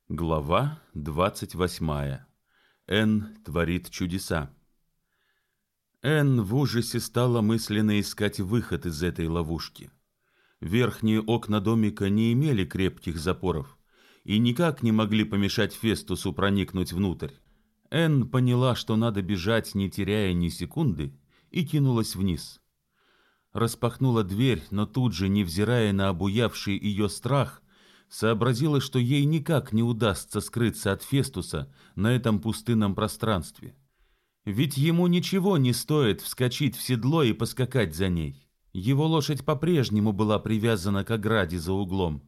Глава 28. Энн творит чудеса. Энн в ужасе стала мысленно искать выход из этой ловушки. Верхние окна домика не имели крепких запоров и никак не могли помешать Фестусу проникнуть внутрь. Энн поняла, что надо бежать, не теряя ни секунды, и кинулась вниз. Распахнула дверь, но тут же, невзирая на обуявший ее страх, сообразила, что ей никак не удастся скрыться от Фестуса на этом пустынном пространстве. Ведь ему ничего не стоит вскочить в седло и поскакать за ней. Его лошадь по-прежнему была привязана к ограде за углом.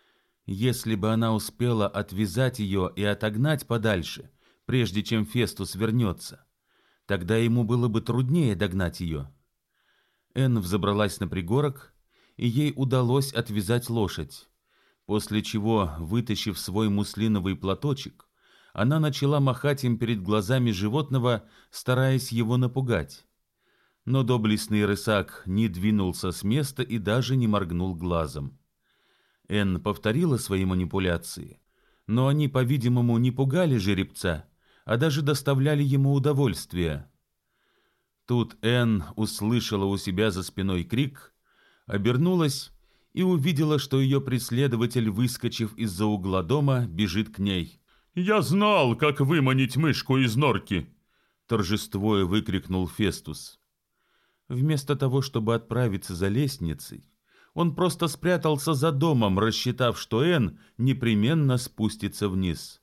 Если бы она успела отвязать ее и отогнать подальше, прежде чем Фестус вернется, тогда ему было бы труднее догнать ее. Энн взобралась на пригорок, и ей удалось отвязать лошадь, после чего, вытащив свой муслиновый платочек, она начала махать им перед глазами животного, стараясь его напугать. Но доблестный рысак не двинулся с места и даже не моргнул глазом. Энн повторила свои манипуляции, но они, по-видимому, не пугали жеребца, а даже доставляли ему удовольствие. Тут Энн услышала у себя за спиной крик, обернулась и увидела, что ее преследователь, выскочив из-за угла дома, бежит к ней. «Я знал, как выманить мышку из норки!» Торжествуя выкрикнул Фестус. Вместо того, чтобы отправиться за лестницей, он просто спрятался за домом, рассчитав, что Энн непременно спустится вниз.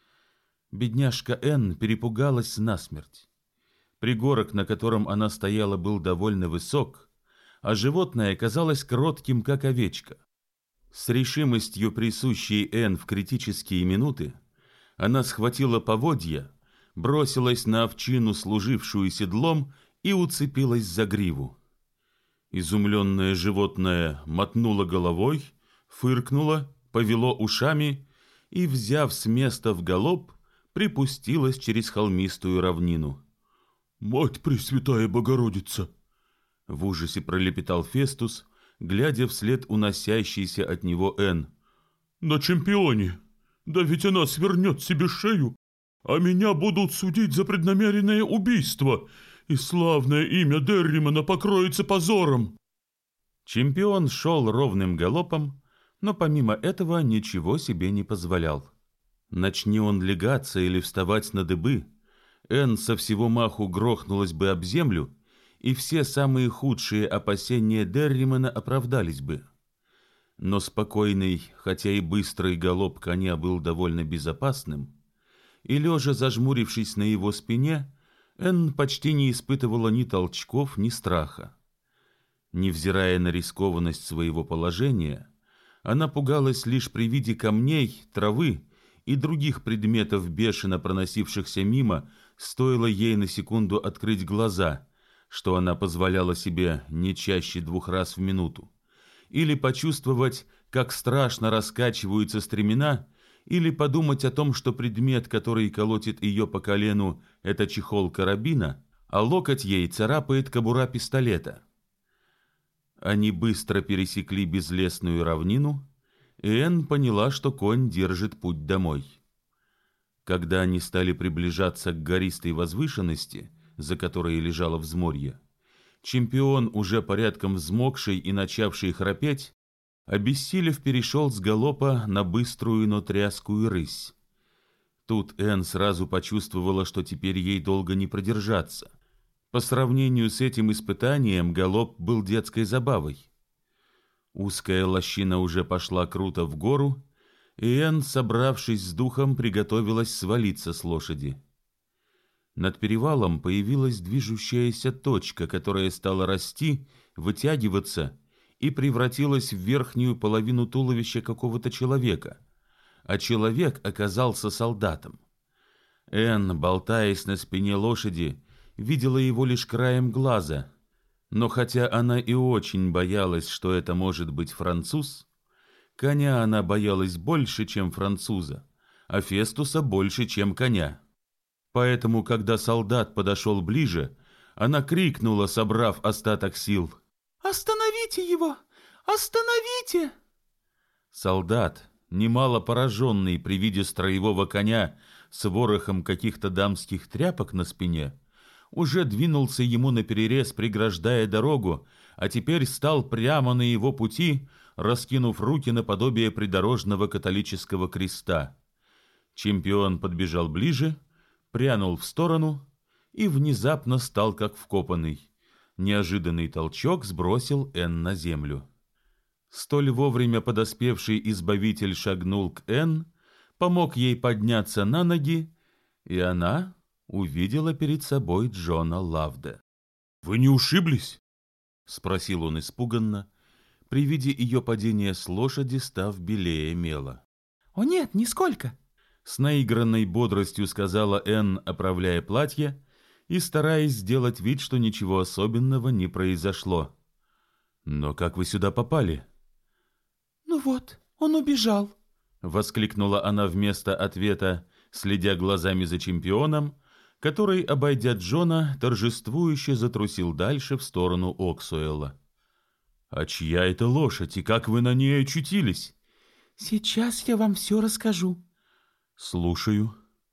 Бедняжка Энн перепугалась насмерть. Пригорок, на котором она стояла, был довольно высок, а животное казалось кротким, как овечка. С решимостью, присущей Энн в критические минуты, она схватила поводья, бросилась на овчину, служившую седлом, и уцепилась за гриву. Изумленное животное мотнуло головой, фыркнуло, повело ушами и, взяв с места вгалоп, припустилось через холмистую равнину. «Мать Пресвятая Богородица!» В ужасе пролепетал Фестус, глядя вслед уносящейся от него Энн. «На чемпионе! Да ведь она свернет себе шею, а меня будут судить за преднамеренное убийство, и славное имя Дерримана покроется позором!» Чемпион шел ровным галопом, но помимо этого ничего себе не позволял. Начни он лягаться или вставать на дыбы, Энн со всего маху грохнулась бы об землю, и все самые худшие опасения Дерримана оправдались бы. Но спокойный, хотя и быстрый галоп коня был довольно безопасным, и, лежа зажмурившись на его спине, Энн почти не испытывала ни толчков, ни страха. Невзирая на рискованность своего положения, она пугалась лишь при виде камней, травы и других предметов, бешено проносившихся мимо, стоило ей на секунду открыть глаза, что она позволяла себе не чаще 2 раз в минуту, или почувствовать, как страшно раскачиваются стремена, или подумать о том, что предмет, который колотит ее по колену, это чехол карабина, а локоть ей царапает кобура пистолета. Они быстро пересекли безлесную равнину, и Энн поняла, что конь держит путь домой. Когда они стали приближаться к гористой возвышенности, за которой лежало взморье, чемпион, уже порядком взмокший и начавший храпеть, обессилев, перешел с галопа на быструю, но тряскую рысь. Тут Энн сразу почувствовала, что теперь ей долго не продержаться. По сравнению с этим испытанием галоп был детской забавой. Узкая лощина уже пошла круто в гору, и Энн, собравшись с духом, приготовилась свалиться с лошади. Над перевалом появилась движущаяся точка, которая стала расти, вытягиваться и превратилась в верхнюю половину туловища какого-то человека, а человек оказался солдатом. Энн, болтаясь на спине лошади, видела его лишь краем глаза, но хотя она и очень боялась, что это может быть француз, коня она боялась больше, чем француза, а Фестуса больше, чем коня. Поэтому, когда солдат подошел ближе, она крикнула, собрав остаток сил: «Остановите его! Остановите!» Солдат, немало пораженный при виде строевого коня с ворохом каких-то дамских тряпок на спине, уже двинулся ему наперерез, преграждая дорогу, а теперь стал прямо на его пути, раскинув руки наподобие придорожного католического креста. Чемпион подбежал ближе, прянул в сторону и внезапно стал как вкопанный. Неожиданный толчок сбросил Энн на землю. Столь вовремя подоспевший избавитель шагнул к Энн, помог ей подняться на ноги, и она увидела перед собой Джона Лавде. «Вы не ушиблись?» — спросил он испуганно, при виде ее падения с лошади, став белее мела. «О нет, нисколько!» — с наигранной бодростью сказала Энн, оправляя платье и стараясь сделать вид, что ничего особенного не произошло. «Но как вы сюда попали?» «Ну вот, он убежал!» — воскликнула она вместо ответа, следя глазами за чемпионом, который, обойдя Джона, торжествующе затрусил дальше в сторону Оксуэлла. «А чья это лошадь, и как вы на ней очутились?» «Сейчас я вам все расскажу». «Слушаю».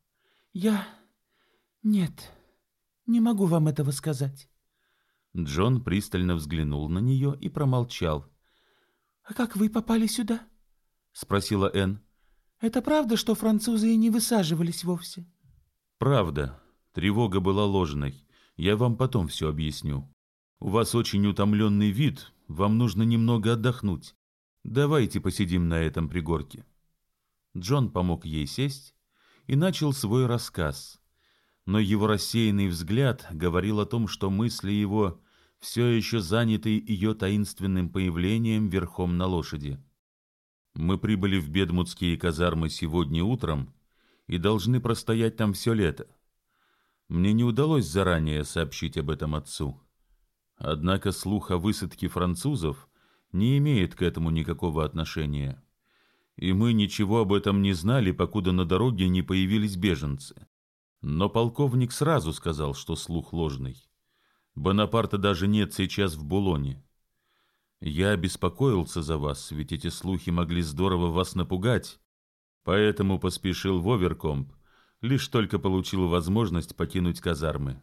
Нет, не могу вам этого сказать». Джон пристально взглянул на нее и промолчал. «А как вы попали сюда?» — спросила Энн. «Это правда, что французы и не высаживались вовсе?» «Правда. Тревога была ложной. Я вам потом все объясню. У вас очень утомленный вид, вам нужно немного отдохнуть. Давайте посидим на этом пригорке». Джон помог ей сесть и начал свой рассказ. Но его рассеянный взгляд говорил о том, что мысли его все еще заняты ее таинственным появлением верхом на лошади. «Мы прибыли в Бедмутские казармы сегодня утром и должны простоять там все лето. Мне не удалось заранее сообщить об этом отцу. Однако слух о высадке французов не имеет к этому никакого отношения. И мы ничего об этом не знали, покуда на дороге не появились беженцы. Но полковник сразу сказал, что слух ложный. Бонапарта даже нет сейчас в Булоне. Я обеспокоился за вас, ведь эти слухи могли здорово вас напугать, поэтому поспешил в Оверкомп, лишь только получил возможность покинуть казармы».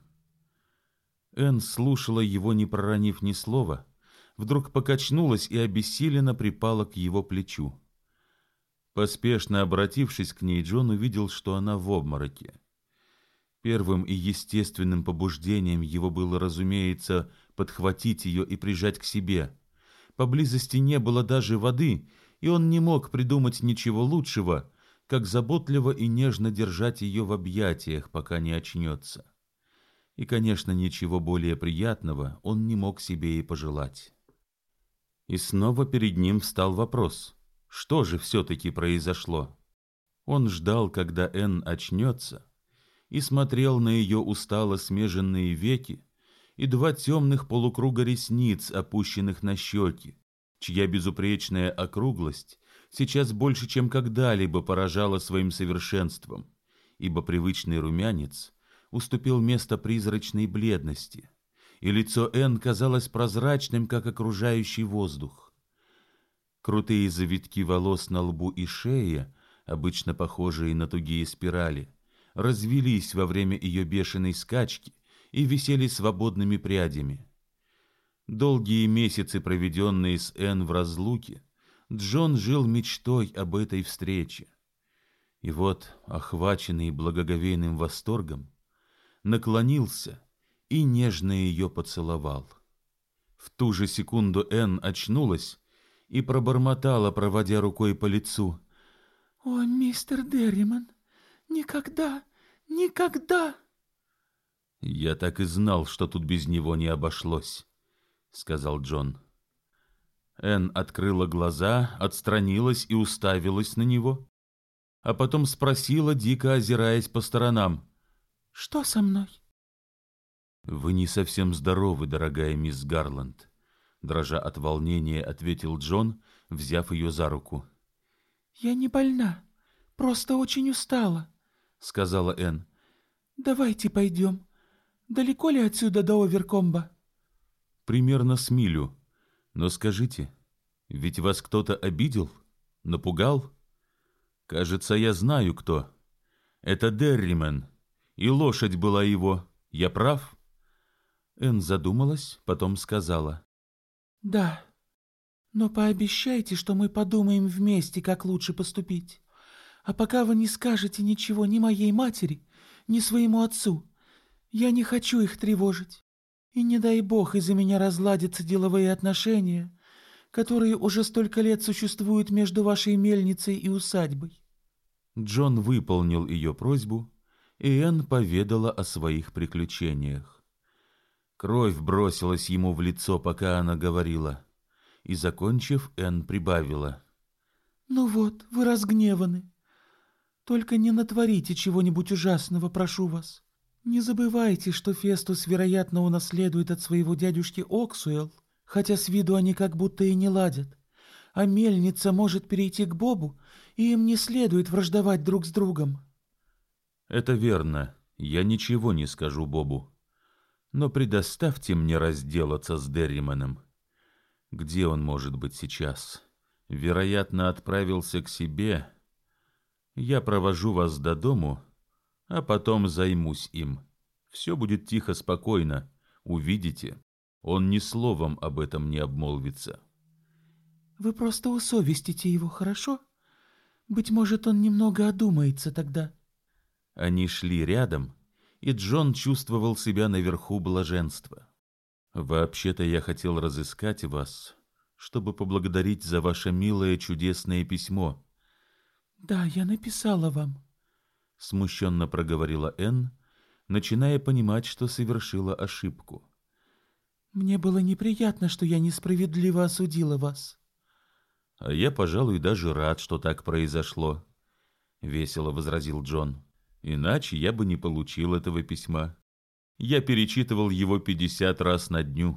Энн слушала его, не проронив ни слова, вдруг покачнулась и обессиленно припала к его плечу. Поспешно обратившись к ней, Джон увидел, что она в обмороке. Первым и естественным побуждением его было, разумеется, подхватить ее и прижать к себе. Поблизости не было даже воды, и он не мог придумать ничего лучшего, как заботливо и нежно держать ее в объятиях, пока не очнется. И, конечно, ничего более приятного он не мог себе и пожелать. И снова перед ним встал вопрос: что же все-таки произошло? Он ждал, когда Энн очнется, и смотрел на ее устало смеженные веки и два темных полукруга ресниц, опущенных на щеки, чья безупречная округлость сейчас больше, чем когда-либо поражала своим совершенством, ибо привычный румянец уступил место призрачной бледности, и лицо Энн казалось прозрачным, как окружающий воздух. Крутые завитки волос на лбу и шее, обычно похожие на тугие спирали, развелись во время ее бешеной скачки и висели свободными прядями. Долгие месяцы, проведенные с Энн в разлуке, Джон жил мечтой об этой встрече. И вот, охваченный благоговейным восторгом, наклонился и нежно ее поцеловал. В ту же секунду Энн очнулась и пробормотала, проводя рукой по лицу: «О, мистер Дерриман, никогда, никогда!» «Я так и знал, что тут без него не обошлось», — сказал Джон. Энн открыла глаза, отстранилась и уставилась на него, а потом спросила, дико озираясь по сторонам: «Что со мной?» «Вы не совсем здоровы, дорогая мисс Гарланд», — дрожа от волнения, ответил Джон, взяв ее за руку. «Я не больна, просто очень устала», — сказала Энн. «Давайте пойдем. Далеко ли отсюда до Оверкомба?» «Примерно с милю. Но скажите, ведь вас кто-то обидел? Напугал?» Кажется, я знаю, кто. Это Дерримен, и лошадь была его. Я прав?» Энн задумалась, потом сказала: «Да, но пообещайте, что мы подумаем вместе, как лучше поступить. А пока вы не скажете ничего ни моей матери, ни своему отцу, я не хочу их тревожить. И не дай бог из-за меня разладятся деловые отношения, которые уже столько лет существуют между вашей мельницей и усадьбой». Джон выполнил ее просьбу, и Энн поведала о своих приключениях. Кровь бросилась ему в лицо, пока она говорила, и, закончив, Энн прибавила: «Ну вот, вы разгневаны. Только не натворите чего-нибудь ужасного, прошу вас. Не забывайте, что Фестус, вероятно, унаследует от своего дядюшки Оксуэлл, хотя с виду они как будто и не ладят. А мельница может перейти к Бобу, и им не следует враждовать друг с другом». «Это верно, я ничего не скажу Бобу. Но предоставьте мне разделаться с Дерриманом. Где он может быть сейчас? Вероятно, отправился к себе. Я провожу вас до дому, а потом займусь им. Все будет тихо, спокойно. Увидите, он ни словом об этом не обмолвится». «Вы просто усовестите его, хорошо? Быть может, он немного одумается тогда». Они шли рядом, и Джон чувствовал себя наверху блаженства. «Вообще-то я хотел разыскать вас, чтобы поблагодарить за ваше милое чудесное письмо». «Да, я написала вам», — смущенно проговорила Энн, начиная понимать, что совершила ошибку. «Мне было неприятно, что я несправедливо осудила вас». «А я, пожалуй, даже рад, что так произошло», — весело возразил Джон. «Иначе я бы не получил этого письма. Я перечитывал его 50 раз на дню».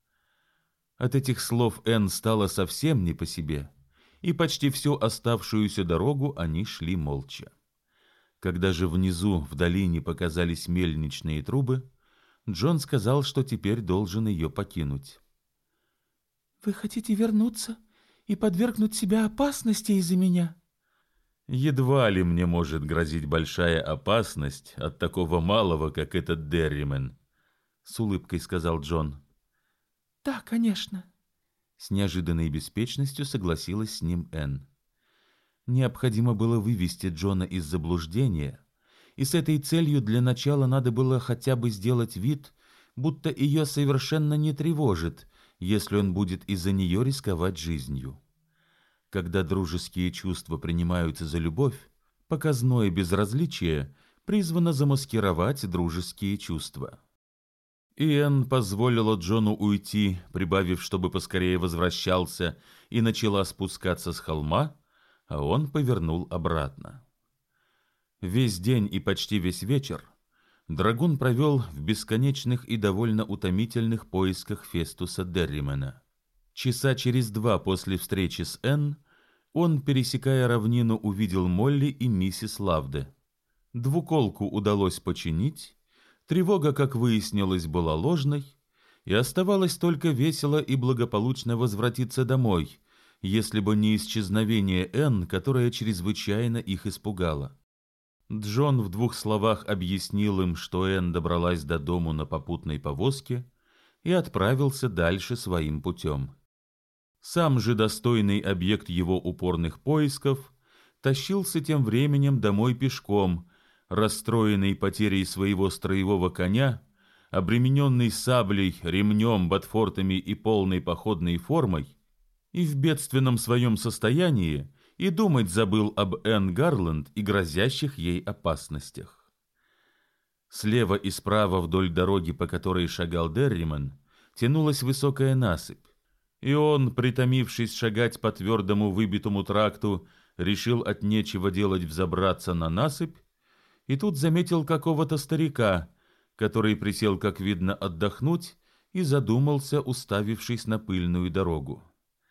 От этих слов Энн стало совсем не по себе, и почти всю оставшуюся дорогу они шли молча. Когда же внизу, в долине, показались мельничные трубы, Джон сказал, что теперь должен ее покинуть. «Вы хотите вернуться и подвергнуть себя опасности из-за меня?» «Едва ли мне может грозить большая опасность от такого малого, как этот Дерримен», — с улыбкой сказал Джон. «Да, конечно», — с неожиданной беспечностью согласилась с ним Энн. Необходимо было вывести Джона из заблуждения, и с этой целью для начала надо было хотя бы сделать вид, будто ее совершенно не тревожит, если он будет из-за нее рисковать жизнью. Когда дружеские чувства принимаются за любовь, показное безразличие призвано замаскировать дружеские чувства. И Энн позволила Джону уйти, прибавив, чтобы поскорее возвращался, и начала спускаться с холма, а он повернул обратно. Весь день и почти весь вечер драгун провел в бесконечных и довольно утомительных поисках Фестуса Дерримена. Часа через 2 после встречи с Энн он, пересекая равнину, увидел Молли и миссис Лавде. Двуколку удалось починить, тревога, как выяснилось, была ложной, и оставалось только весело и благополучно возвратиться домой, если бы не исчезновение Энн, которое чрезвычайно их испугало. Джон в 2 словах объяснил им, что Энн добралась до дому на попутной повозке, и отправился дальше своим путем. Сам же достойный объект его упорных поисков тащился тем временем домой пешком, расстроенный потерей своего строевого коня, обремененный саблей, ремнем, ботфортами и полной походной формой, и в бедственном своем состоянии и думать забыл об Энн Гарланд и грозящих ей опасностях. Слева и справа вдоль дороги, по которой шагал Дерриман, тянулась высокая насыпь, и он, притомившись шагать по твердому выбитому тракту, решил от нечего делать взобраться на насыпь, и тут заметил какого-то старика, который присел, как видно, отдохнуть, и задумался, уставившись на пыльную дорогу.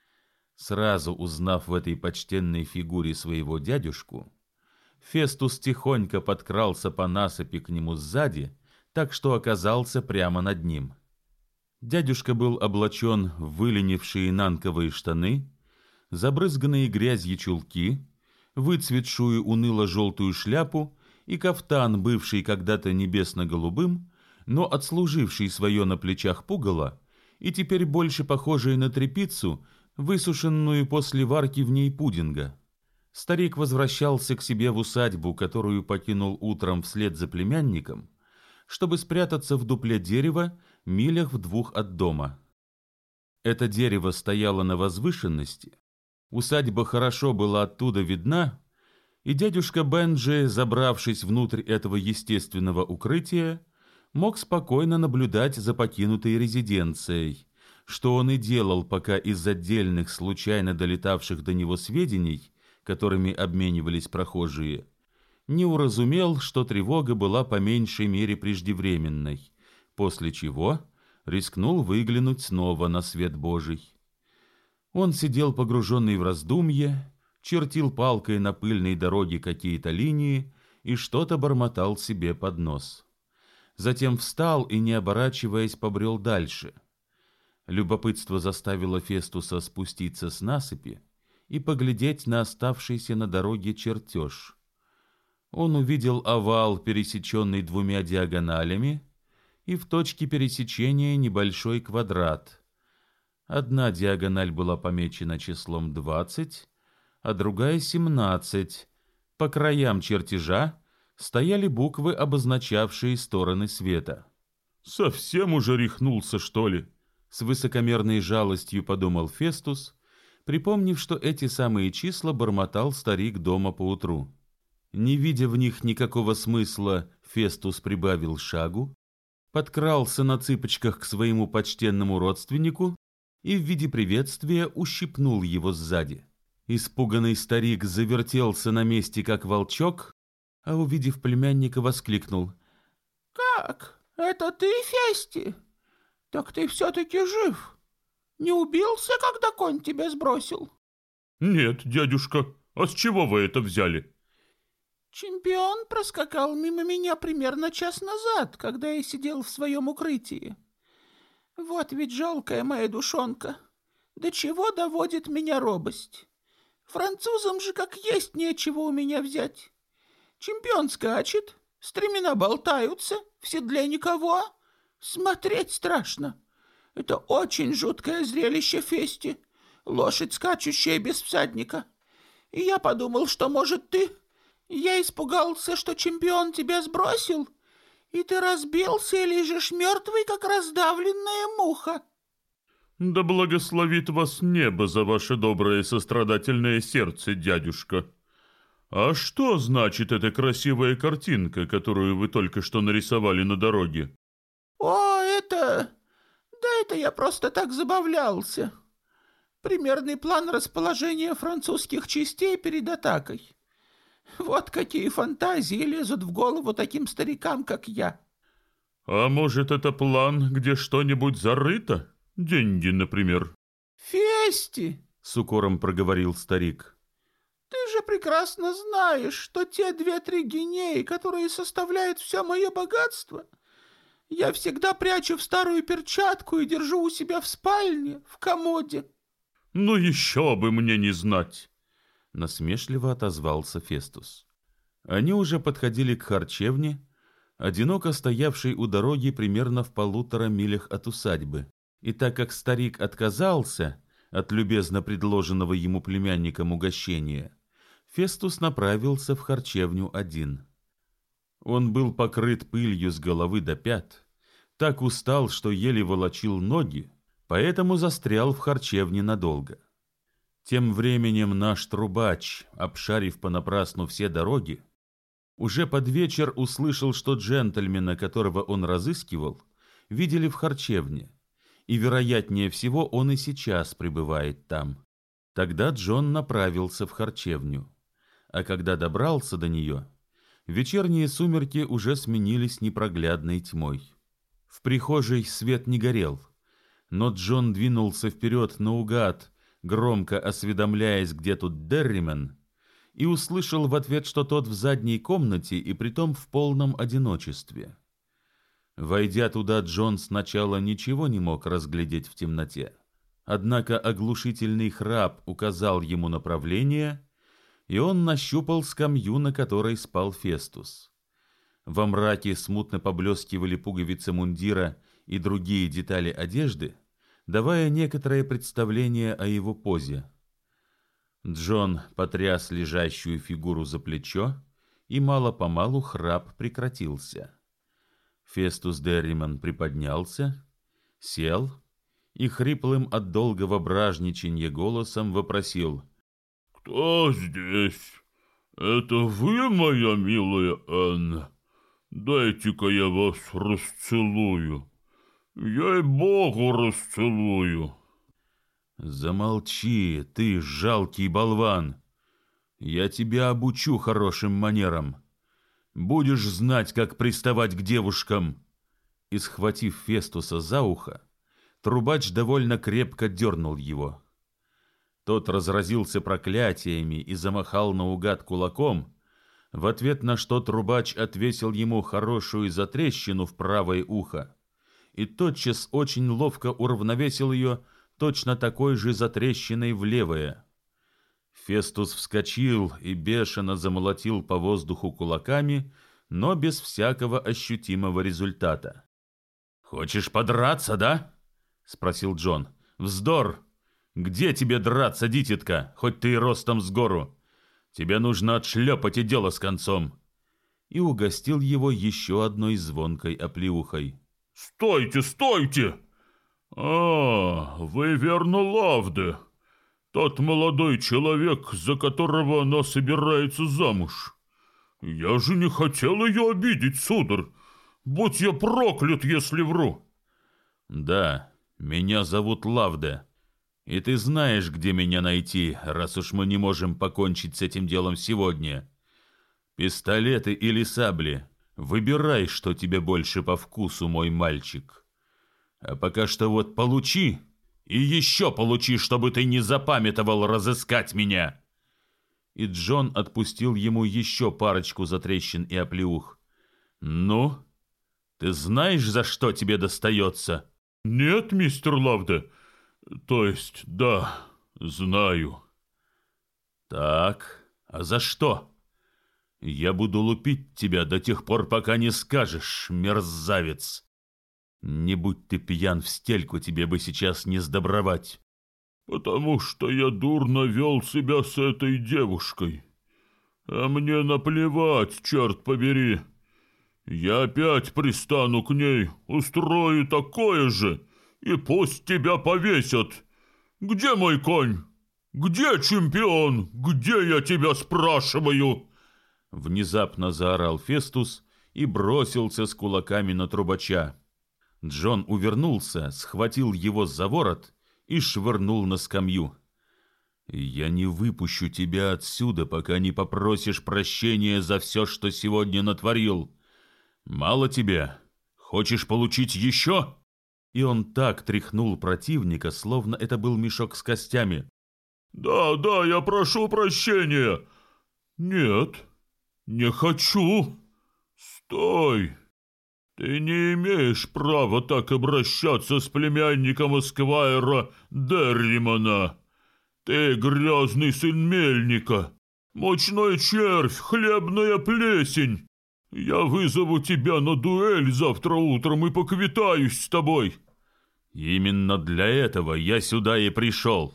Сразу узнав в этой почтенной фигуре своего дядюшку, Фестус тихонько подкрался по насыпи к нему сзади, так что оказался прямо над ним. Дядюшка был облачен в выленившие нанковые штаны, забрызганные грязью чулки, выцветшую уныло-желтую шляпу и кафтан, бывший когда-то небесно-голубым, но отслуживший свое на плечах пугало, и теперь больше похожий на тряпицу, высушенную после варки в ней пудинга. Старик возвращался к себе в усадьбу, которую покинул утром вслед за племянником, чтобы спрятаться в дупле дерева милях в 2 от дома. Это дерево стояло на возвышенности, усадьба хорошо была оттуда видна, и дядюшка Бенджи, забравшись внутрь этого естественного укрытия, мог спокойно наблюдать за покинутой резиденцией, что он и делал, пока из отдельных случайно долетавших до него сведений, которыми обменивались прохожие, не уразумел, что тревога была по меньшей мере преждевременной, после чего рискнул выглянуть снова на свет Божий. Он сидел погруженный в раздумье, чертил палкой на пыльной дороге какие-то линии и что-то бормотал себе под нос. Затем встал и, не оборачиваясь, побрел дальше. Любопытство заставило Фестуса спуститься с насыпи и поглядеть на оставшийся на дороге чертеж. Он увидел овал, пересеченный 2 диагоналями, и в точке пересечения небольшой квадрат. Одна диагональ была помечена числом 20, а другая 17. По краям чертежа стояли буквы, обозначавшие стороны света. «Совсем уже рехнулся, что ли?» С высокомерной жалостью подумал Фестус, припомнив, что эти самые числа бормотал старик дома поутру. Не видя в них никакого смысла, Фестус прибавил шагу, подкрался на цыпочках к своему почтенному родственнику и в виде приветствия ущипнул его сзади. Испуганный старик завертелся на месте, как волчок, а, увидев племянника, воскликнул: «Как? Это ты, Фести? Так ты все-таки жив? Не убился, когда конь тебя сбросил?» «Нет, дядюшка, а с чего вы это взяли?» «Чемпион проскакал мимо меня примерно час назад, когда я сидел в своем укрытии. Вот ведь жалкая моя душонка. До чего доводит меня робость? Французам же как есть нечего у меня взять. Чемпион скачет, стремена болтаются, в седле никого. Смотреть страшно. Это очень жуткое зрелище, Фести. Лошадь, скачущая без всадника. И я подумал, что, может, ты... Я испугался, что чемпион тебя сбросил, и ты разбился и лежишь мертвый, как раздавленная муха». «Да благословит вас небо за ваше доброе и сострадательное сердце, дядюшка. А что значит эта красивая картинка, которую вы только что нарисовали на дороге?» «О, это... Да это я просто так забавлялся. Примерный план расположения французских частей перед атакой. Вот какие фантазии лезут в голову таким старикам, как я». «А может, это план, где что-нибудь зарыто? Деньги, например?» «Фести!» — с укором проговорил старик. «Ты же прекрасно знаешь, что те 2-3 гинеи, которые составляют все мое богатство, я всегда прячу в старую перчатку и держу у себя в спальне, в комоде». «Ну еще бы мне не знать!» — насмешливо отозвался Фестус. Они уже подходили к харчевне, одиноко стоявшей у дороги примерно в 1,5 милях от усадьбы. И так как старик отказался от любезно предложенного ему племянником угощения, Фестус направился в харчевню один. Он был покрыт пылью с головы до пят, так устал, что еле волочил ноги, поэтому застрял в харчевне надолго. Тем временем наш трубач, обшарив понапрасну все дороги, уже под вечер услышал, что джентльмена, которого он разыскивал, видели в харчевне, и, вероятнее всего, он и сейчас пребывает там. Тогда Джон направился в харчевню, а когда добрался до нее, вечерние сумерки уже сменились непроглядной тьмой. В прихожей свет не горел, но Джон двинулся вперед наугад, громко осведомляясь, где тут Дерримен, и услышал в ответ, что тот в задней комнате и притом в полном одиночестве. Войдя туда, Джон сначала ничего не мог разглядеть в темноте, однако оглушительный храп указал ему направление, и он нащупал скамью, на которой спал Фестус. Во мраке смутно поблескивали пуговицы мундира и другие детали одежды, давая некоторое представление о его позе. Джон потряс лежащую фигуру за плечо, и мало-помалу храп прекратился. Фестус Дерриман приподнялся, сел и хриплым от долгого бражничанья голосом вопросил: «Кто здесь? Это вы, моя милая Анна? Дайте-ка я вас расцелую. Ей-богу, расцелую». «Замолчи, ты жалкий болван! Я тебя обучу хорошим манерам. Будешь знать, как приставать к девушкам!» И, схватив Фестуса за ухо, трубач довольно крепко дернул его. Тот разразился проклятиями и замахал наугад кулаком, в ответ на что трубач отвесил ему хорошую затрещину в правое ухо и тотчас очень ловко уравновесил ее точно такой же затрещиной в левое. Фестус вскочил и бешено замолотил по воздуху кулаками, но без всякого ощутимого результата. «Хочешь подраться, да?» — спросил Джон. «Вздор! Где тебе драться, дитятка, хоть ты и ростом с гору? Тебе нужно отшлепать и дело с концом!» И угостил его еще одной звонкой оплеухой. «Стойте, стойте! Вы верно Лавде, тот молодой человек, за которого она собирается замуж. Я же не хотел ее обидеть, сударь. Будь я проклят, если вру!» «Да, меня зовут Лавде, и ты знаешь, где меня найти, раз уж мы не можем покончить с этим делом сегодня. Пистолеты или сабли, выбирай, что тебе больше по вкусу, мой мальчик. А пока что вот получи, и еще получи, чтобы ты не запамятовал разыскать меня!» И Джон отпустил ему еще парочку затрещин и оплеух. «Ну, ты знаешь, за что тебе достается?» «Нет, мистер Лавде, то есть, да, знаю». «Так, а за что? Я буду лупить тебя до тех пор, пока не скажешь, мерзавец. Не будь ты пьян в стельку, тебе бы сейчас не сдобровать». «Потому что я дурно вел себя с этой девушкой. А мне наплевать, черт побери. Я опять пристану к ней, устрою такое же, и пусть тебя повесят. Где мой конь? Где чемпион? Где, я тебя спрашиваю?» Внезапно заорал Фестус и бросился с кулаками на трубача. Джон увернулся, схватил его за ворот и швырнул на скамью. «Я не выпущу тебя отсюда, пока не попросишь прощения за все, что сегодня натворил. Мало тебе? Хочешь получить еще?» И он так тряхнул противника, словно это был мешок с костями. «Да, я прошу прощения. Нет, не хочу. Стой. Ты не имеешь права так обращаться с племянником эсквайра Дерримана. Ты грязный сын мельника, мучной червь, хлебная плесень. Я вызову тебя на дуэль завтра утром и поквитаюсь с тобой». «Именно для этого я сюда и пришел».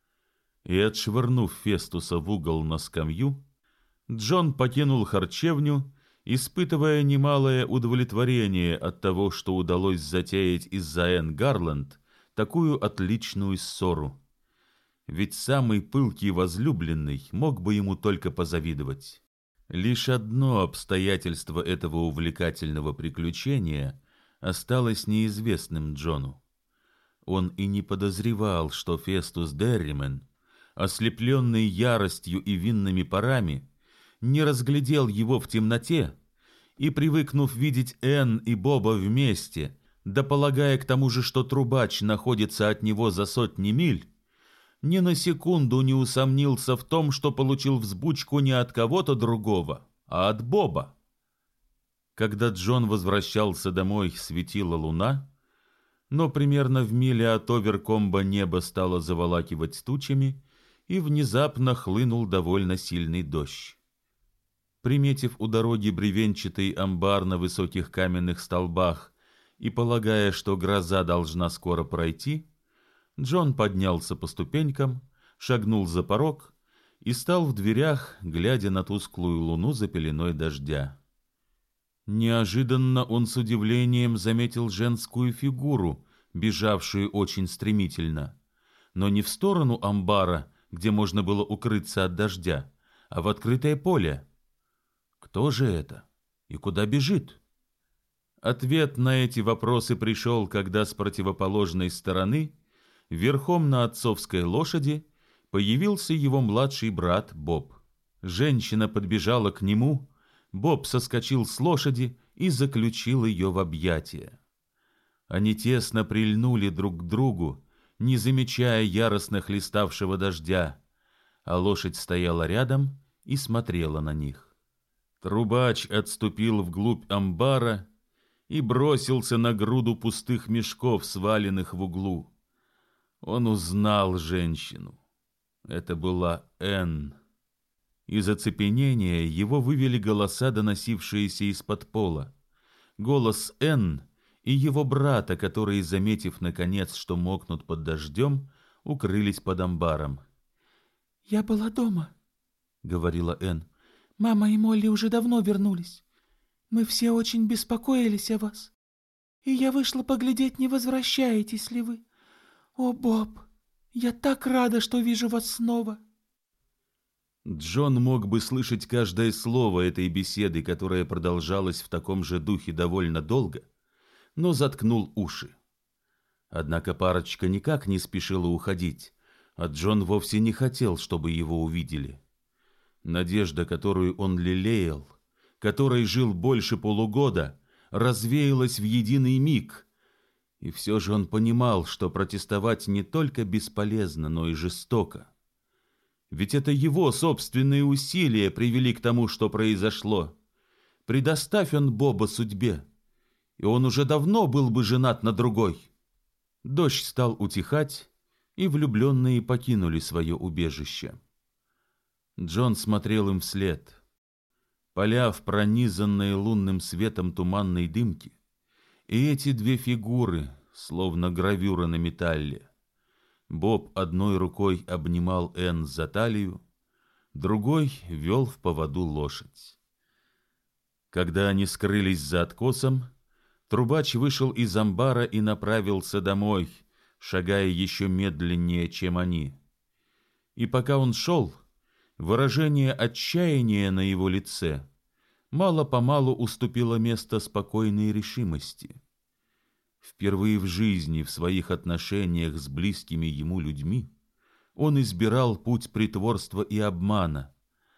И, отшвырнув Фестуса в угол на скамью, Джон покинул харчевню, испытывая немалое удовлетворение от того, что удалось затеять из-за Энн Гарланд такую отличную ссору. Ведь самый пылкий возлюбленный мог бы ему только позавидовать. Лишь одно обстоятельство этого увлекательного приключения осталось неизвестным Джону. Он и не подозревал, что Фестус Дерриман, ослепленный яростью и винными парами, не разглядел его в темноте и, привыкнув видеть Энн и Боба вместе, да полагая к тому же, что трубач находится от него за сотни миль, ни на секунду не усомнился в том, что получил взбучку не от кого-то другого, а от Боба. Когда Джон возвращался домой, светила луна, но примерно в миле от Оверкомба небо стало заволакивать тучами, и внезапно хлынул довольно сильный дождь. Приметив у дороги бревенчатый амбар на высоких каменных столбах и полагая, что гроза должна скоро пройти, Джон поднялся по ступенькам, шагнул за порог и стал в дверях, глядя на тусклую луну за пеленой дождя. Неожиданно он с удивлением заметил женскую фигуру, бежавшую очень стремительно, но не в сторону амбара, где можно было укрыться от дождя, а в открытое поле. Кто же это и куда бежит? Ответ на эти вопросы пришел, когда с противоположной стороны, верхом на отцовской лошади, появился его младший брат Боб. Женщина подбежала к нему, Боб соскочил с лошади и заключил ее в объятия. Они тесно прильнули друг к другу, не замечая яростно хлеставшего дождя, а лошадь стояла рядом и смотрела на них. Трубач отступил вглубь амбара и бросился на груду пустых мешков, сваленных в углу. Он узнал женщину. Это была Энн. Из оцепенения его вывели голоса, доносившиеся из-под пола. Голос Энн и его брата, которые, заметив наконец, что мокнут под дождем, укрылись под амбаром. «Я была дома», — говорила Энн. «Мама и Молли уже давно вернулись. Мы все очень беспокоились о вас. И я вышла поглядеть, не возвращаетесь ли вы. О, Боб, я так рада, что вижу вас снова». Джон мог бы слышать каждое слово этой беседы, которая продолжалась в таком же духе довольно долго, но заткнул уши. Однако парочка никак не спешила уходить, а Джон вовсе не хотел, чтобы его увидели. Надежда, которую он лелеял, которой жил больше полугода, развеялась в единый миг, и все же он понимал, что протестовать не только бесполезно, но и жестоко. Ведь это его собственные усилия привели к тому, что произошло. Предоставь он Боба судьбе, и он уже давно был бы женат на другой. Дождь стал утихать, и влюбленные покинули свое убежище. Джон смотрел им вслед. Поля в пронизанной лунным светом туманной дымки, и эти две фигуры, словно гравюра на металле. Боб одной рукой обнимал Энн за талию, другой вел в поводу лошадь. Когда они скрылись за откосом, трубач вышел из амбара и направился домой, шагая еще медленнее, чем они. И пока он шел, выражение отчаяния на его лице мало-помалу уступило место спокойной решимости. Впервые в жизни, в своих отношениях с близкими ему людьми, он избирал путь притворства и обмана.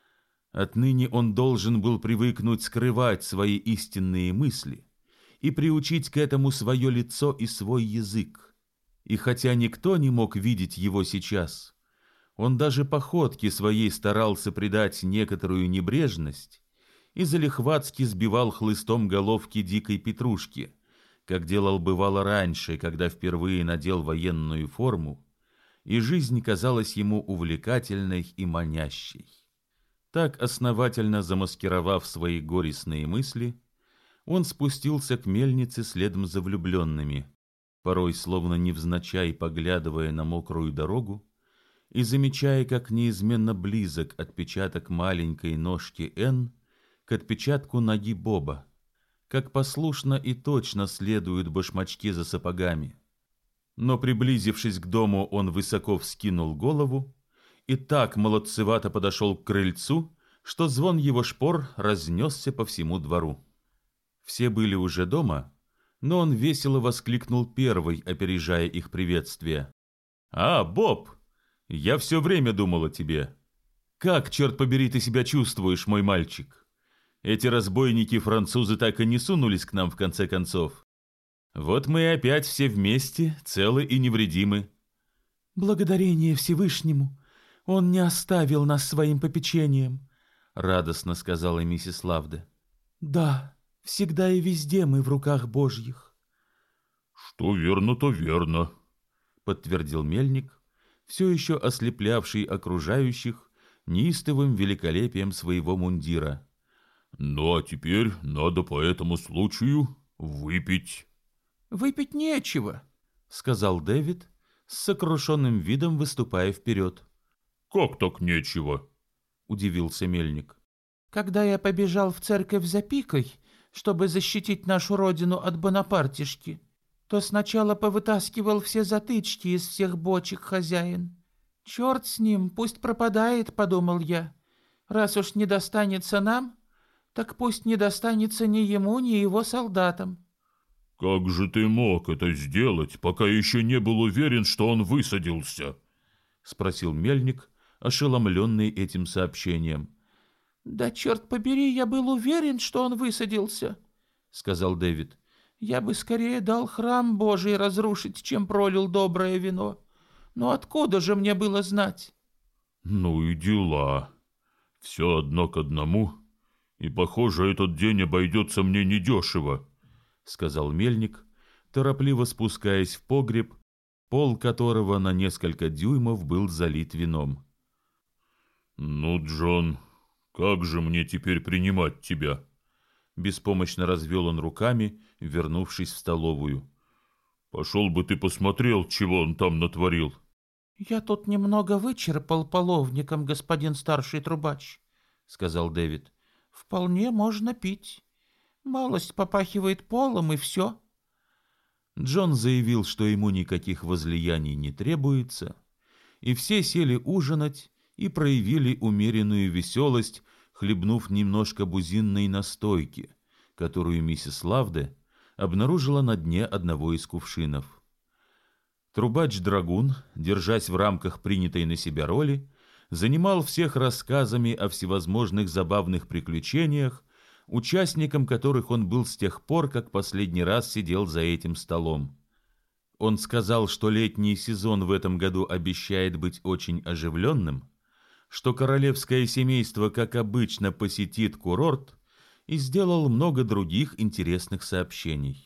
Отныне он должен был привыкнуть скрывать свои истинные мысли и приучить к этому свое лицо и свой язык. И хотя никто не мог видеть его сейчас, он даже походке своей старался придать некоторую небрежность и залихватски сбивал хлыстом головки дикой петрушки, как делал бывало раньше, когда впервые надел военную форму, и жизнь казалась ему увлекательной и манящей. Так, основательно замаскировав свои горестные мысли, он спустился к мельнице следом за влюбленными, порой словно невзначай поглядывая на мокрую дорогу и замечая, как неизменно близок отпечаток маленькой ножки Энн к отпечатку ноги Боба, как послушно и точно следуют башмачки за сапогами. Но, приблизившись к дому, он высоко вскинул голову и так молодцевато подошел к крыльцу, что звон его шпор разнесся по всему двору. Все были уже дома, но он весело воскликнул первый, опережая их приветствие. «А, Боб, я все время думал о тебе. Как, черт побери, ты себя чувствуешь, мой мальчик? Эти разбойники-французы так и не сунулись к нам в конце концов. Вот мы и опять все вместе, целы и невредимы». «Благодарение Всевышнему, он не оставил нас своим попечением», — радостно сказала миссис Лавде. «Да, всегда и везде мы в руках Божьих». «Что верно, то верно», — подтвердил мельник, все еще ослеплявший окружающих неистовым великолепием своего мундира. «Ну, а теперь надо по этому случаю выпить». «Выпить нечего», — сказал Дэвид, с сокрушенным видом выступая вперед. «Как так нечего?» — удивился Мельник. «Когда я побежал в церковь за пикой, чтобы защитить нашу родину от бонапартишки, то сначала повытаскивал все затычки из всех бочек хозяин. Черт с ним, пусть пропадает, подумал я. Раз уж не достанется нам, так пусть не достанется ни ему, ни его солдатам». «Как же ты мог это сделать, пока еще не был уверен, что он высадился?» — спросил Мельник, ошеломленный этим сообщением. «Да черт побери, я был уверен, что он высадился», — сказал Дэвид. «Я бы скорее дал храм Божий разрушить, чем пролил доброе вино. Но откуда же мне было знать?» «Ну и дела. Все одно к одному. И, похоже, этот день обойдется мне недешево», — сказал Мельник, торопливо спускаясь в погреб, пол которого на несколько дюймов был залит вином. «Ну, Джон, как же мне теперь принимать тебя?» Беспомощно развел он руками, вернувшись в столовую. «Пошел бы ты посмотрел, чего он там натворил». «Я тут немного вычерпал половником, господин старший трубач», — сказал Дэвид. «Вполне можно пить. Малость попахивает полом, и все». Джон заявил, что ему никаких возлияний не требуется, и все сели ужинать и проявили умеренную веселость, хлебнув немножко бузинной настойки, которую миссис Лавде обнаружила на дне одного из кувшинов. Трубач-драгун, держась в рамках принятой на себя роли, занимал всех рассказами о всевозможных забавных приключениях, участником которых он был с тех пор, как последний раз сидел за этим столом. Он сказал, что летний сезон в этом году обещает быть очень оживленным, что королевское семейство, как обычно, посетит курорт, и сделал много других интересных сообщений.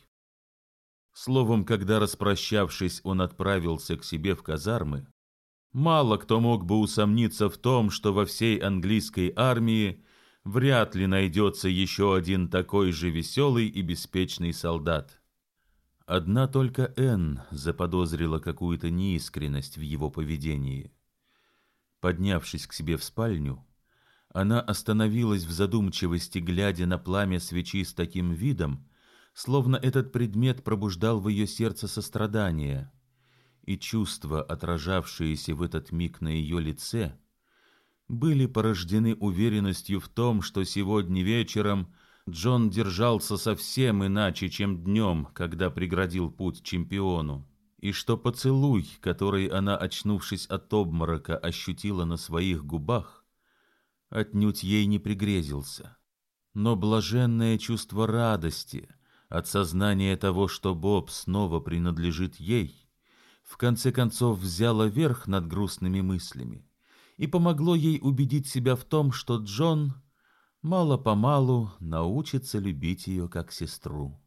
Словом, когда, распрощавшись, он отправился к себе в казармы, мало кто мог бы усомниться в том, что во всей английской армии вряд ли найдется еще один такой же веселый и беспечный солдат. Одна только Энн заподозрила какую-то неискренность в его поведении. Поднявшись к себе в спальню, она остановилась в задумчивости, глядя на пламя свечи с таким видом, словно этот предмет пробуждал в ее сердце сострадание, и чувства, отражавшиеся в этот миг на ее лице, были порождены уверенностью в том, что сегодня вечером Джон держался совсем иначе, чем днем, когда преградил путь чемпиону, и что поцелуй, который она, очнувшись от обморока, ощутила на своих губах, отнюдь ей не пригрезился. Но блаженное чувство радости от сознания того, что Боб снова принадлежит ей, в конце концов взяло верх над грустными мыслями и помогло ей убедить себя в том, что Джон мало-помалу научится любить ее как сестру.